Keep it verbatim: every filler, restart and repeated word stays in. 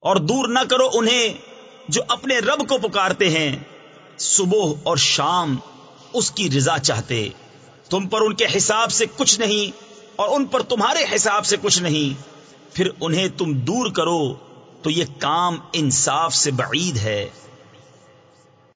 और दूर न करो उन्हें जो अपने रब को पुकारते हैं सुबह और शाम उसकी रिजा चाहते। तुम पर उनके हिसाब से कुछ नहीं और उन पर तुम्हारे हिसाब से कुछ नहीं, फिर उन्हें तुम दूर करो तो ये काम इंसाफ से बईद है।